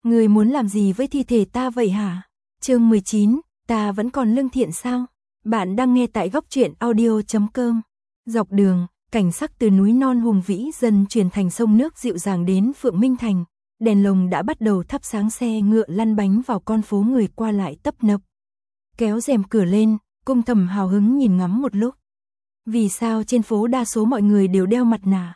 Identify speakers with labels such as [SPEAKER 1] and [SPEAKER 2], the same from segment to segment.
[SPEAKER 1] Ngươi muốn làm gì với thi thể ta vậy hả? Chương 19, ta vẫn còn lương thiện sao? Bạn đang nghe tại góc truyện audio.com. Dọc đường, cảnh sắc từ núi non hùng vĩ dần chuyển thành sông nước dịu dàng đến Phượng Minh Thành. Đèn lồng đã bắt đầu thắp sáng, xe ngựa lăn bánh vào con phố, người qua lại tấp nập. Kéo rèm cửa lên, Cung Thầm hào hứng nhìn ngắm một lúc. Vì sao trên phố đa số mọi người đều đeo mặt nạ?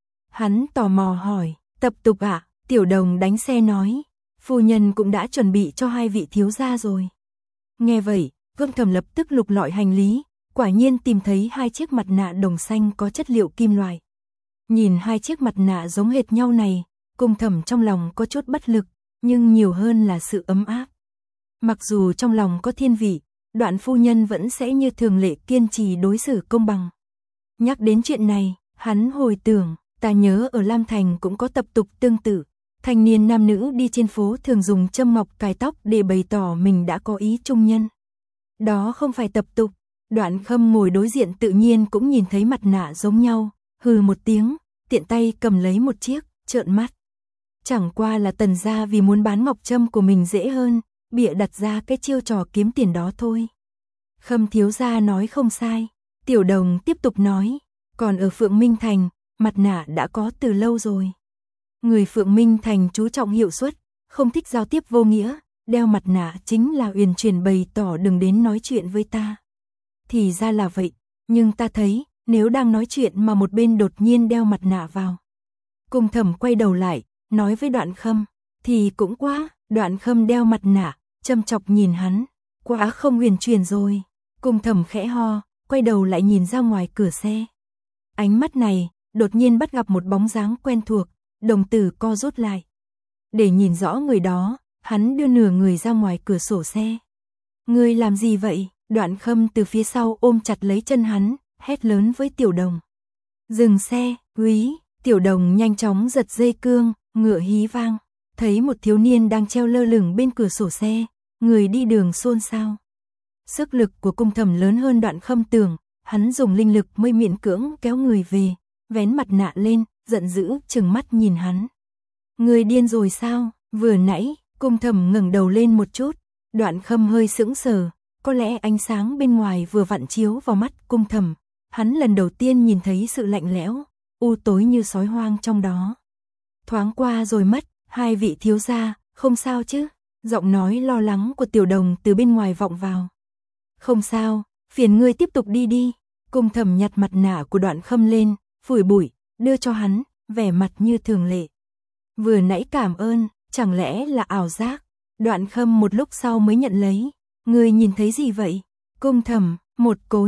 [SPEAKER 1] Hắn tò mò hỏi. Tập tục ạ? Tiểu Đồng đánh xe nói. Phu nhân cũng đã chuẩn bị cho hai vị thiếu gia rồi. Nghe vậy, Cung Thầm lập tức lục lọi hành lý, quả nhiên tìm thấy hai chiếc mặt nạ đồng xanh có chất liệu kim loại. Nhìn hai chiếc mặt nạ giống hệt nhau này, Cung Thầm trong lòng có chút bất lực, nhưng nhiều hơn là sự ấm áp. Mặc dù trong lòng có thiên vị, Đoạn phu nhân vẫn sẽ như thường lệ kiên trì đối xử công bằng. Nhắc đến chuyện này, hắn hồi tưởng, ta nhớ ở Lam Thành cũng có tập tục tương tự. Thanh niên nam nữ đi trên phố thường dùng châm ngọc cài tóc để bày tỏ mình đã có ý chung nhân. Đó không phải tập tục. Đoạn Khâm ngồi đối diện tự nhiên cũng nhìn thấy mặt nạ giống nhau, hừ một tiếng, tiện tay cầm lấy một chiếc, trợn mắt. Chẳng qua là Tần gia vì muốn bán ngọc trâm của mình dễ hơn, bịa đặt ra cái chiêu trò kiếm tiền đó thôi. Khâm thiếu gia nói không sai. Tiểu Đồng tiếp tục nói, còn ở Phượng Minh Thành, mặt nạ đã có từ lâu rồi. Người Phượng Minh Thành chú trọng hiệu suất, không thích giao tiếp vô nghĩa, đeo mặt nạ chính là uyển chuyển bày tỏ đừng đến nói chuyện với ta. Thì ra là vậy, nhưng ta thấy, nếu đang nói chuyện mà một bên đột nhiên đeo mặt nạ vào. Cung Thầm quay đầu lại, nói với Đoạn Khâm, thì cũng quá. Đoạn Khâm đeo mặt nạ, châm chọc nhìn hắn, quá không uyển chuyển rồi. Cung Thầm khẽ ho, quay đầu lại nhìn ra ngoài cửa xe. Ánh mắt này, đột nhiên bắt gặp một bóng dáng quen thuộc, đồng tử co rút lại. Để nhìn rõ người đó, hắn đưa nửa người ra ngoài cửa sổ xe. Ngươi làm gì vậy? Đoạn Khâm từ phía sau ôm chặt lấy chân hắn, hét lớn với Tiểu Đồng. Dừng xe, úy. Tiểu Đồng nhanh chóng giật dây cương, ngựa hí vang. Thấy một thiếu niên đang treo lơ lửng bên cửa sổ xe, người đi đường xôn xao. Sức lực của Cung Thầm lớn hơn Đoạn Khâm tưởng, hắn dùng linh lực mới miễn cưỡng kéo người về, vén mặt nạ lên, giận dữ trừng mắt nhìn hắn. Người điên rồi sao? Vừa nãy, Cung Thầm ngẩng đầu lên một chút, Đoạn Khâm hơi sững sờ, có lẽ ánh sáng bên ngoài vừa vặn chiếu vào mắt Cung Thầm, hắn lần đầu tiên nhìn thấy sự lạnh lẽo, u tối như sói hoang trong đó. Thoáng qua rồi mất. Hai vị thiếu gia, không sao chứ? Giọng nói lo lắng của Tiểu Đồng từ bên ngoài vọng vào. Không sao, phiền ngươi tiếp tục đi đi. Cung Thầm nhặt mặt nạ của Đoạn Khâm lên, phủi bụi, đưa cho hắn, vẻ mặt như thường lệ. Vừa nãy cảm ơn, chẳng lẽ là ảo giác? Đoạn Khâm một lúc sau mới nhận lấy. Ngươi nhìn thấy gì vậy? Cung Thầm, một cố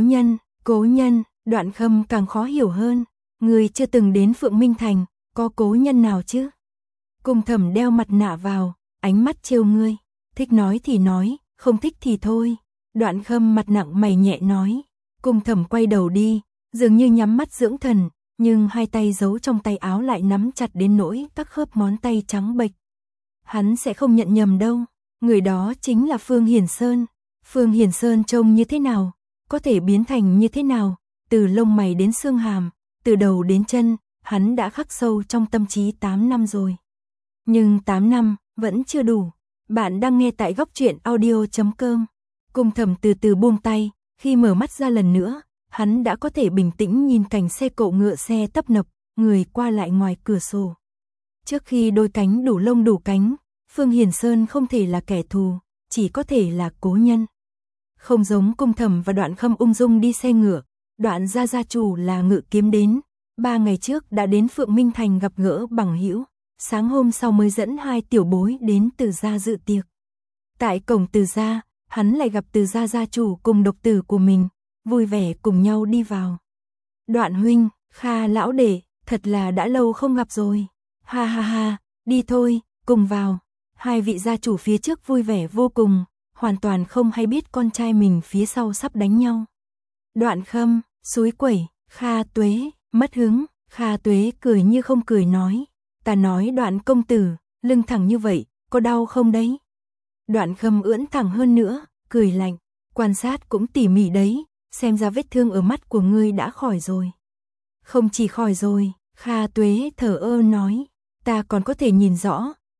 [SPEAKER 1] nhân, Đoạn Khâm càng khó hiểu hơn. Ngươi chưa từng đến Phượng Minh Thành, có cố nhân nào chứ? Cung Thầm đeo mặt nạ vào, ánh mắt trêu ngươi, thích nói thì nói, không thích thì thôi. Đoạn Khâm mặt nặng mày nhẹ nói. Cung Thầm quay đầu đi, dường như nhắm mắt dưỡng thần, nhưng hai tay giấu trong tay áo lại nắm chặt đến nỗi các khớp ngón tay trắng bệch. Hắn sẽ không nhận nhầm đâu, người đó chính là Phương Hiển Sơn. Phương Hiển Sơn trông như thế nào, có thể biến thành như thế nào, từ lông mày đến xương hàm, từ đầu đến chân, hắn đã khắc sâu trong tâm trí 8 năm rồi. Nhưng 8 năm, vẫn chưa đủ. Bạn đang nghe tại góc truyện audio.com. Cung Thầm từ từ buông tay, khi mở mắt ra lần nữa, hắn đã có thể bình tĩnh nhìn cảnh xe cộ ngựa xe tấp nập, người qua lại ngoài cửa sổ. Trước khi đôi cánh đủ lông đủ cánh, Phương Hiển Sơn không thể là kẻ thù, chỉ có thể là cố nhân. Không giống Cung Thầm và Đoạn Khâm ung dung đi xe ngựa, Đoạn gia chủ là ngự kiếm đến. 3 ngày trước đã đến Phượng Minh Thành gặp gỡ bằng hữu. Sáng hôm sau mới dẫn hai tiểu bối đến Từ gia dự tiệc. Tại cổng Từ gia, hắn lại gặp Từ gia gia chủ cùng độc tử của mình, vui vẻ cùng nhau đi vào. Đoạn huynh, Kha lão đệ, thật là đã lâu không gặp rồi. Ha ha ha, đi thôi, cùng vào. Hai vị gia chủ phía trước vui vẻ vô cùng, hoàn toàn không hay biết con trai mình phía sau sắp đánh nhau. Đoạn Khâm, xúi quẩy, Kha Tuế, mất hứng. Kha Tuế cười như không cười nói. Ta nói Đoạn công tử, lưng thẳng như vậy, có đau không đấy? Đoạn Khâm ưỡn thẳng hơn nữa, cười lạnh, quan sát cũng tỉ mỉ đấy, xem ra vết thương ở mắt của ngươi đã khỏi rồi. Không chỉ khỏi rồi, Kha Tuế thở ơ nói, ta còn có thể nhìn rõ,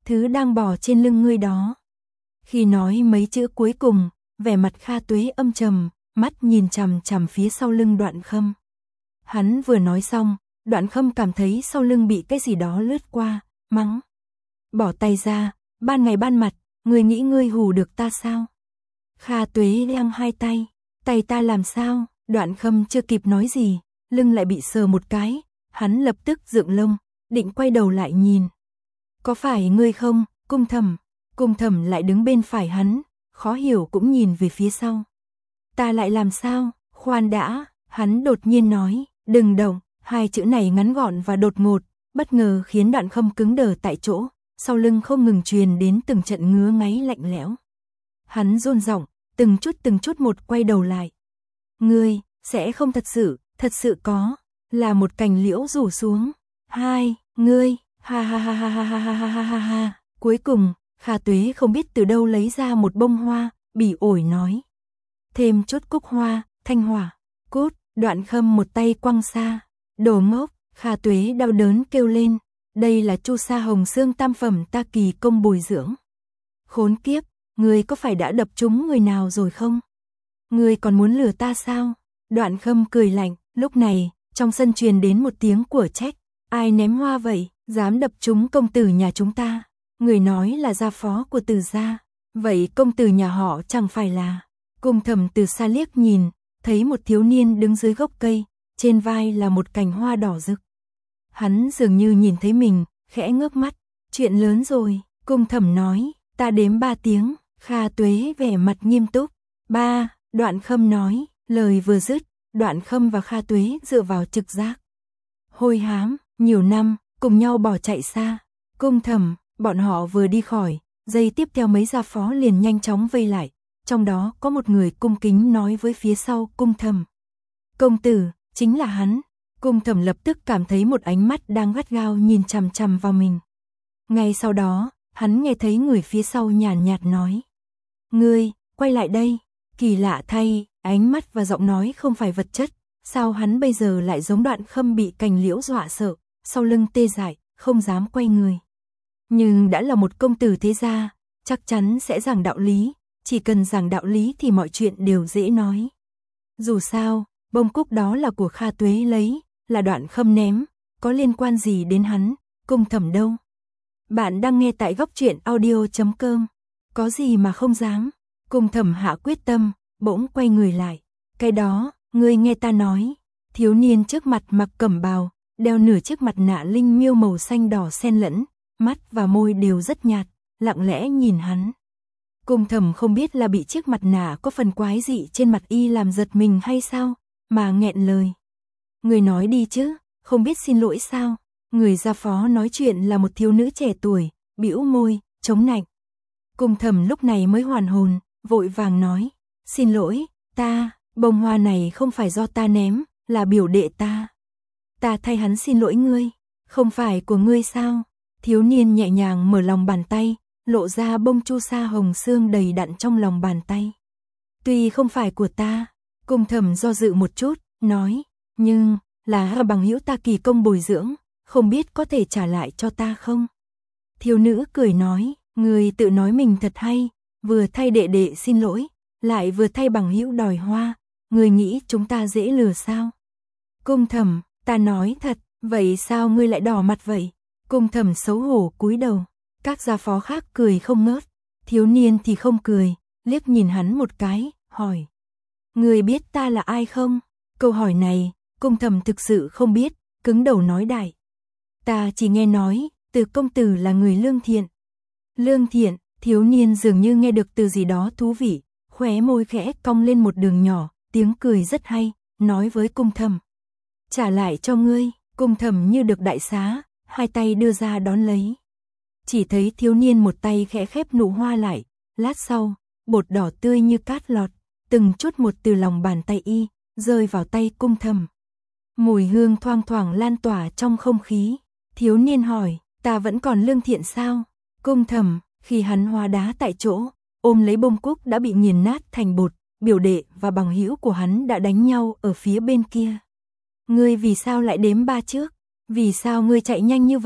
[SPEAKER 1] thứ đang bò trên lưng ngươi đó. Khi nói mấy chữ cuối cùng, vẻ mặt Kha Tuế âm trầm, mắt nhìn chằm chằm phía sau lưng Đoạn Khâm. Hắn vừa nói xong, Đoạn Khâm cảm thấy sau lưng bị cái gì đó lướt qua, mắng. Bỏ tay ra, ban ngày ban mặt, ngươi nghĩ ngươi hù được ta sao? Kha Tuế lăng hai tay ta làm sao? Đoạn Khâm chưa kịp nói gì, lưng lại bị sờ một cái, hắn lập tức dựng lông, định quay đầu lại nhìn. Có phải ngươi không, Cung Thẩm lại đứng bên phải hắn, khó hiểu cũng nhìn về phía sau. Ta lại làm sao? Khoan đã, hắn đột nhiên nói, đừng động, hai chữ này ngắn gọn và đột ngột, bất ngờ khiến Đoạn Khâm cứng đờ tại chỗ, sau lưng không ngừng truyền đến từng trận ngứa ngáy lạnh lẽo. Hắn run giọng, từng chút một quay đầu lại. Ngươi, sẽ không thật sự có, là một cành liễu rủ xuống. Hai, ngươi, ha ha ha ha ha ha ha ha ha ha. Cuối cùng, Kha Tuế không biết từ đâu lấy ra một bông hoa, bỉ ổi nói. Thêm chút cúc hoa, thanh hỏa, cút, Đoạn Khâm một tay quăng xa. Đồ ngốc, Kha Tuế đau đớn kêu lên. Đây là chu sa hồng xương tam phẩm ta kỳ công bồi dưỡng. Khốn kiếp, ngươi có phải đã đập trúng người nào rồi không? Ngươi còn muốn lừa ta sao? Đoạn Khâm cười lạnh, lúc này, trong sân truyền đến một tiếng của trách. Ai ném hoa vậy, dám đập trúng công tử nhà chúng ta? Người nói là gia phó của Từ gia. Vậy công tử nhà họ chẳng phải là... Cung Thẩm từ xa liếc nhìn, thấy một thiếu niên đứng dưới gốc cây, trên vai là một cành hoa đỏ rực. Hắn dường như nhìn thấy mình, khẽ ngước mắt. Chuyện lớn rồi, Cung Thẩm nói, ta đếm 3 tiếng. Kha Tuế vẻ mặt nghiêm túc. 3, Đoạn Khâm nói, lời vừa dứt, Đoạn Khâm và Kha Tuế dựa vào trực giác. Hôi hám, nhiều năm, cùng nhau bỏ chạy xa. Cung Thẩm, bọn họ vừa đi khỏi, giây tiếp theo mấy gia phó liền nhanh chóng vây lại. Trong đó có một người cung kính nói với phía sau Cung Thẩm. Công tử, chính là hắn. Cung Thẩm lập tức cảm thấy một ánh mắt đang gắt gao nhìn chằm chằm vào mình. Ngay sau đó, hắn nghe thấy người phía sau nhàn nhạt nói. Ngươi, quay lại đây. Kỳ lạ thay, ánh mắt và giọng nói không phải vật chất. Sao hắn bây giờ lại giống Đoạn Khâm bị cành liễu dọa sợ, sau lưng tê dại, không dám quay người. Nhưng đã là một công tử thế gia, chắc chắn sẽ giảng đạo lý. Chỉ cần giảng đạo lý thì mọi chuyện đều dễ nói. Dù sao, bông cúc đó là của Kha Tuế lấy, là Đoạn Khâm ném, có liên quan gì đến hắn, Cung Thẩm đâu. Bạn đang nghe tại góc truyện audio.com. Có gì mà không dám. Cung Thẩm hạ quyết tâm, bỗng quay người lại. Cái đó, ngươi nghe ta nói. Thiếu niên trước mặt mặc cẩm bào, đeo nửa chiếc mặt nạ linh miêu màu xanh đỏ xen lẫn, mắt và môi đều rất nhạt, lặng lẽ nhìn hắn. Cung Thẩm không biết là bị chiếc mặt nạ có phần quái dị trên mặt y làm giật mình hay sao, mà nghẹn lời. Người nói đi chứ, không biết xin lỗi sao? Người gia phó nói chuyện là một thiếu nữ trẻ tuổi, bĩu môi, chống nạnh. Cung Thẩm lúc này mới hoàn hồn, vội vàng nói, xin lỗi, bông hoa này không phải do ta ném, là biểu đệ ta. Ta thay hắn xin lỗi ngươi, không phải của ngươi sao? Thiếu niên nhẹ nhàng mở lòng bàn tay, lộ ra bông chu sa hồng xương đầy đặn trong lòng bàn tay. Tuy không phải của ta, Cung Thẩm do dự một chút, nói, nhưng, là bằng hữu ta kỳ công bồi dưỡng, không biết có thể trả lại cho ta không? Thiếu nữ cười nói, người tự nói mình thật hay, vừa thay đệ đệ xin lỗi, lại vừa thay bằng hữu đòi hoa, người nghĩ chúng ta dễ lừa sao? Cung Thẩm, ta nói thật, vậy sao ngươi lại đỏ mặt vậy? Cung Thẩm xấu hổ cúi đầu, các gia phó khác cười không ngớt, thiếu niên thì không cười, liếc nhìn hắn một cái, hỏi. Ngươi biết ta là ai không? Câu hỏi này, Cung Thẩm thực sự không biết, cứng đầu nói đại. Ta chỉ nghe nói, Từ công tử là người lương thiện. Lương thiện, thiếu niên dường như nghe được từ gì đó thú vị, khóe môi khẽ cong lên một đường nhỏ, tiếng cười rất hay, nói với Cung Thẩm. Trả lại cho ngươi, Cung Thẩm như được đại xá, hai tay đưa ra đón lấy. Chỉ thấy thiếu niên một tay khẽ khép nụ hoa lại, lát sau, bột đỏ tươi như cát lọt, từng chút một từ lòng bàn tay y, rơi vào tay Cung Thẩm. Mùi hương thoang thoảng lan tỏa trong không khí. Thiếu niên hỏi, ta vẫn còn lương thiện sao? Cung Thẩm, khi hắn hóa đá tại chỗ, ôm lấy bông cúc đã bị nghiền nát thành bột, biểu đệ và bằng hữu của hắn đã đánh nhau ở phía bên kia. Ngươi vì sao lại đếm 3 trước? Vì sao ngươi chạy nhanh như vậy?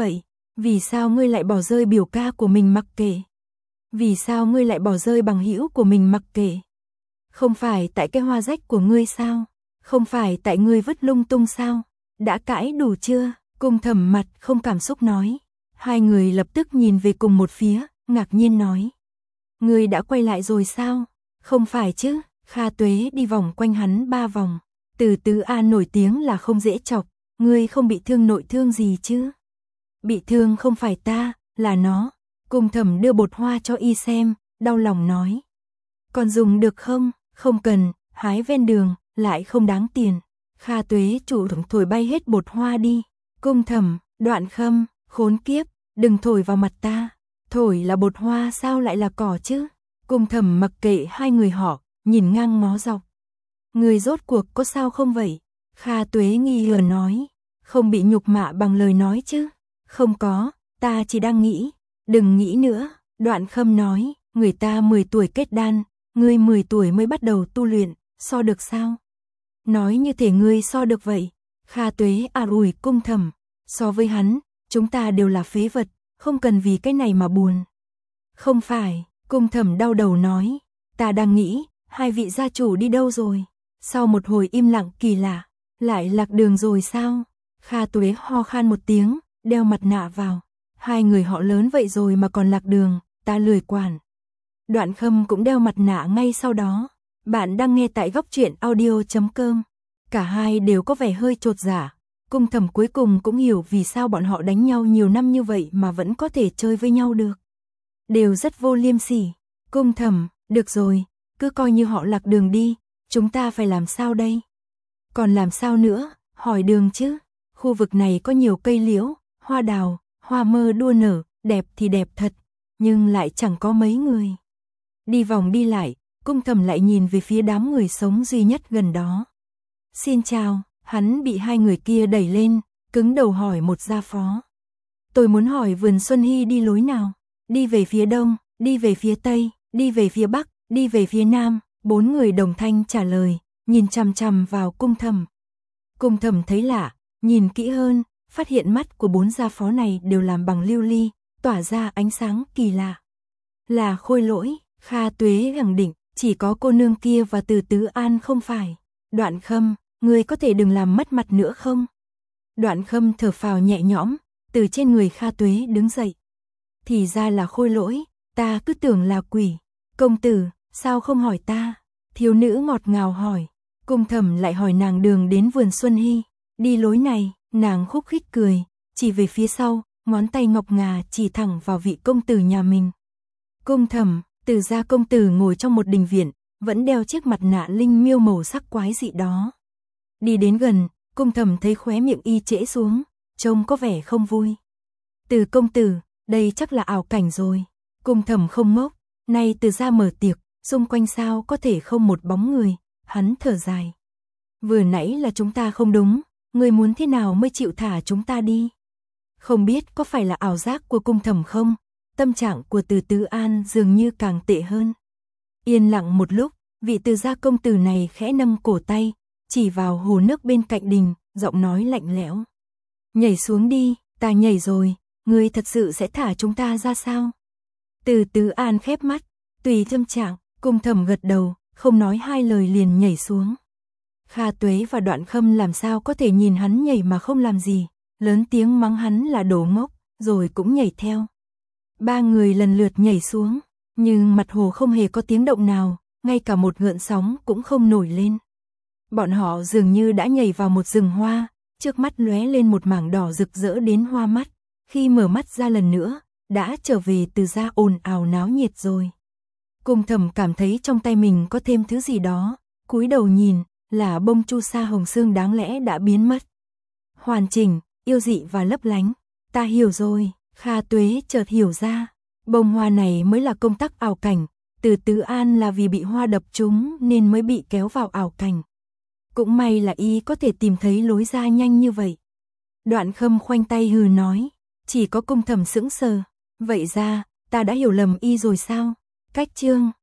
[SPEAKER 1] Vì sao ngươi lại bỏ rơi biểu ca của mình mặc kệ? Vì sao ngươi lại bỏ rơi bằng hữu của mình mặc kệ? Không phải tại cái hoa rách của ngươi sao? Không phải tại ngươi vứt lung tung sao? Đã cãi đủ chưa? Cung Thẩm mặt không cảm xúc nói. Hai người lập tức nhìn về cùng một phía, ngạc nhiên nói. Ngươi đã quay lại rồi sao? Không phải chứ? Kha Tuế đi vòng quanh hắn 3 vòng. Từ Tứ An nổi tiếng là không dễ chọc, ngươi không bị thương nội thương gì chứ? Bị thương không phải ta, là nó. Cung Thẩm đưa bột hoa cho y xem, đau lòng nói. Còn dùng được không? Không cần, hái ven đường, lại không đáng tiền. Kha Tuế chủ động thổi bay hết bột hoa đi. Cung Thẩm, Đoạn Khâm, khốn kiếp, đừng thổi vào mặt ta. Thổi là bột hoa sao lại là cỏ chứ? Cung Thẩm mặc kệ hai người họ, nhìn ngang ngó dọc. Người rốt cuộc có sao không vậy? Kha Tuế nghi ngờ nói. Không bị nhục mạ bằng lời nói chứ? Không có, ta chỉ đang nghĩ. Đừng nghĩ nữa, Đoạn Khâm nói. Người ta 10 tuổi kết đan, ngươi 10 tuổi mới bắt đầu tu luyện, so được sao? Nói như thể ngươi so được vậy. Kha Tuế ủi Cung Thẩm. So với hắn, chúng ta đều là phế vật, không cần vì cái này mà buồn. Không phải, Cung Thẩm đau đầu nói. Ta đang nghĩ, hai vị gia chủ đi đâu rồi? Sau một hồi im lặng kỳ lạ, lại lạc đường rồi sao? Kha Tuế ho khan một tiếng, đeo mặt nạ vào. Hai người họ lớn vậy rồi mà còn lạc đường, ta lười quản. Đoạn Khâm cũng đeo mặt nạ ngay sau đó. Bạn đang nghe tại góc truyện audio.com. Cả hai đều có vẻ hơi chột dạ. Cung Thẩm cuối cùng cũng hiểu vì sao bọn họ đánh nhau nhiều năm như vậy mà vẫn có thể chơi với nhau được. Đều rất vô liêm sỉ. Cung Thẩm, được rồi, cứ coi như họ lạc đường đi, chúng ta phải làm sao đây? Còn làm sao nữa, hỏi đường chứ? Khu vực này có nhiều cây liễu, hoa đào, hoa mơ đua nở, đẹp thì đẹp thật, nhưng lại chẳng có mấy người. Đi vòng đi lại, Cung Thẩm lại nhìn về phía đám người sống duy nhất gần đó. Xin chào, hắn bị hai người kia đẩy lên, cứng đầu hỏi một gia phó. Tôi muốn hỏi vườn Xuân Hy đi lối nào? Đi về phía đông, đi về phía tây, đi về phía bắc, đi về phía nam. 4 người đồng thanh trả lời, nhìn chằm chằm vào Cung Thẩm. Cung Thẩm thấy lạ, nhìn kỹ hơn, phát hiện mắt của 4 gia phó này đều làm bằng lưu ly, tỏa ra ánh sáng kỳ lạ. Là Khôi Lỗi. Kha Tuế khẳng định, chỉ có cô nương kia và Từ Tứ An không phải. Đoạn Khâm, ngươi có thể đừng làm mất mặt nữa không? Đoạn Khâm thở phào nhẹ nhõm, từ trên người Kha Tuế đứng dậy. Thì ra là Khôi Lỗi, ta cứ tưởng là quỷ. Công tử, sao không hỏi ta? Thiếu nữ ngọt ngào hỏi. Cung Thẩm lại hỏi nàng đường đến vườn Xuân Hy. Đi lối này, nàng khúc khích cười, chỉ về phía sau, ngón tay ngọc ngà chỉ thẳng vào vị công tử nhà mình. Cung Thẩm, Từ gia công tử ngồi trong một đình viện, vẫn đeo chiếc mặt nạ linh miêu màu sắc quái dị đó. Đi đến gần, Cung Thẩm thấy khóe miệng y trễ xuống, trông có vẻ không vui. Từ công tử, đây chắc là ảo cảnh rồi. Cung Thẩm không ngốc, nay Từ gia mở tiệc, xung quanh sao có thể không một bóng người, hắn thở dài. Vừa nãy là chúng ta không đúng, người muốn thế nào mới chịu thả chúng ta đi? Không biết có phải là ảo giác của Cung Thẩm không? Tâm trạng của Từ Tứ An dường như càng tệ hơn. Yên lặng một lúc, vị Từ gia công tử này khẽ nâng cổ tay, chỉ vào hồ nước bên cạnh đình, giọng nói lạnh lẽo. Nhảy xuống đi, ta nhảy rồi, ngươi thật sự sẽ thả chúng ta ra sao? Từ Tứ An khép mắt, tùy tâm trạng, Cung Thẩm gật đầu, không nói hai lời liền nhảy xuống. Kha Tuế và Đoạn Khâm làm sao có thể nhìn hắn nhảy mà không làm gì, lớn tiếng mắng hắn là đồ ngốc, rồi cũng nhảy theo. 3 người lần lượt nhảy xuống, nhưng mặt hồ không hề có tiếng động nào, ngay cả một gợn sóng cũng không nổi lên. Bọn họ dường như đã nhảy vào một rừng hoa, trước mắt lóe lên một mảng đỏ rực rỡ đến hoa mắt, khi mở mắt ra lần nữa, đã trở về Từ gia ồn ào náo nhiệt rồi. Cung Thẩm cảm thấy trong tay mình có thêm thứ gì đó, cúi đầu nhìn, là bông chu sa hồng xương đáng lẽ đã biến mất. Hoàn chỉnh, yêu dị và lấp lánh. Ta hiểu rồi, Kha Tuế chợt hiểu ra, bông hoa này mới là công tắc ảo cảnh, Từ Tứ An là vì bị hoa đập trúng nên mới bị kéo vào ảo cảnh. Cũng may là y có thể tìm thấy lối ra nhanh như vậy. Đoạn Khâm khoanh tay hừ nói, chỉ có Cung Thẩm sững sờ, vậy ra, ta đã hiểu lầm y rồi sao? Cách chương